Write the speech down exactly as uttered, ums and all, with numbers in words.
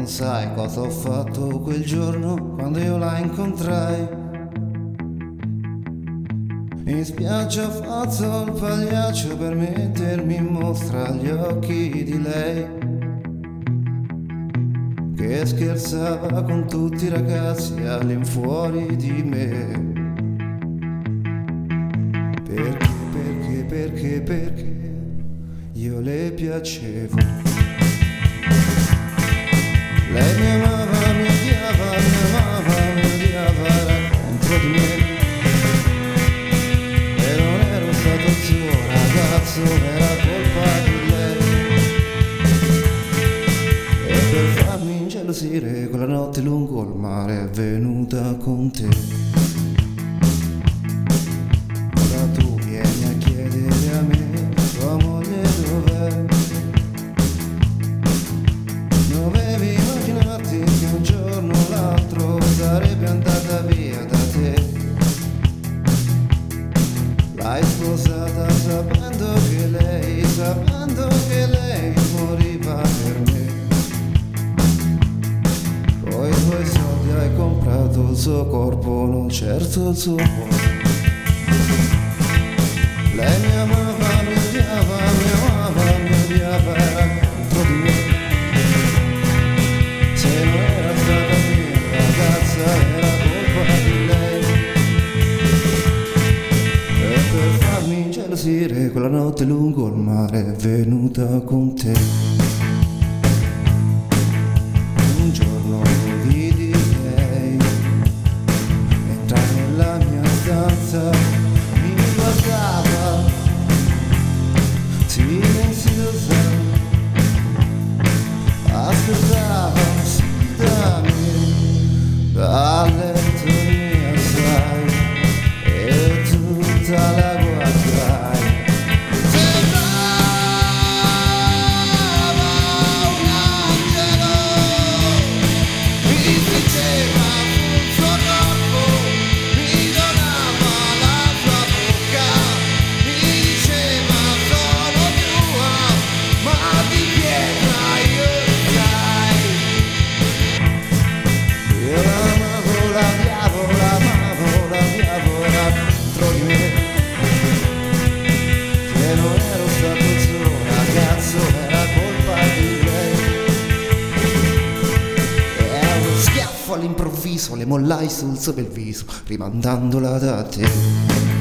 non sai cosa ho fatto quel giorno quando io la incontrai. In spiaggia ho fatto il pagliaccio per mettermi in mostra agli occhi di lei, che scherzava con tutti i ragazzi all'infuori di me. Perché, perché, perché, perché io le piacevo. Lei mi amava, mi odiava, mi amava, mi odiava, era contro di me. E non ero stato il suo ragazzo, era colpa di lei. E per farmi ingelosire quella notte lungo il mare è venuta con te. Ora tu vieni a chiedere a me, tua moglie dov'è? Dovevi immaginarti che un giorno o l'altro sarebbe andata via da te. L'hai sposata sapendo che lei, sapendo che lei moriva per me. Con i tuoi soldi hai comprato il suo corpo, non certo il suo cuore. Lei mi amava, mi odiava, mi amava, mi odiava, era contro di me. Se non era stata mia ragazza era colpa di lei. E per farmi ingelosire quella notte lungo il mare è venuta con te. Un giorno vidi lei entrare nella mia stanza, mi guardava silenziosa, aspettava sì da me, dal letto mia sai, e tutta la guardai. Sembrava un angelo, mi diceva sul suo corpo, mi donava la sua bocca, mi diceva sono tua, ma di pietra io sai. Io l'amavo, la odiavo, l'amavo, la odiavo, era contro di me. Se non ero stato il suo ragazzo era colpa di lei. E uno schiaffo all'improvviso le mollai sul suo bel viso, rimandandola da te.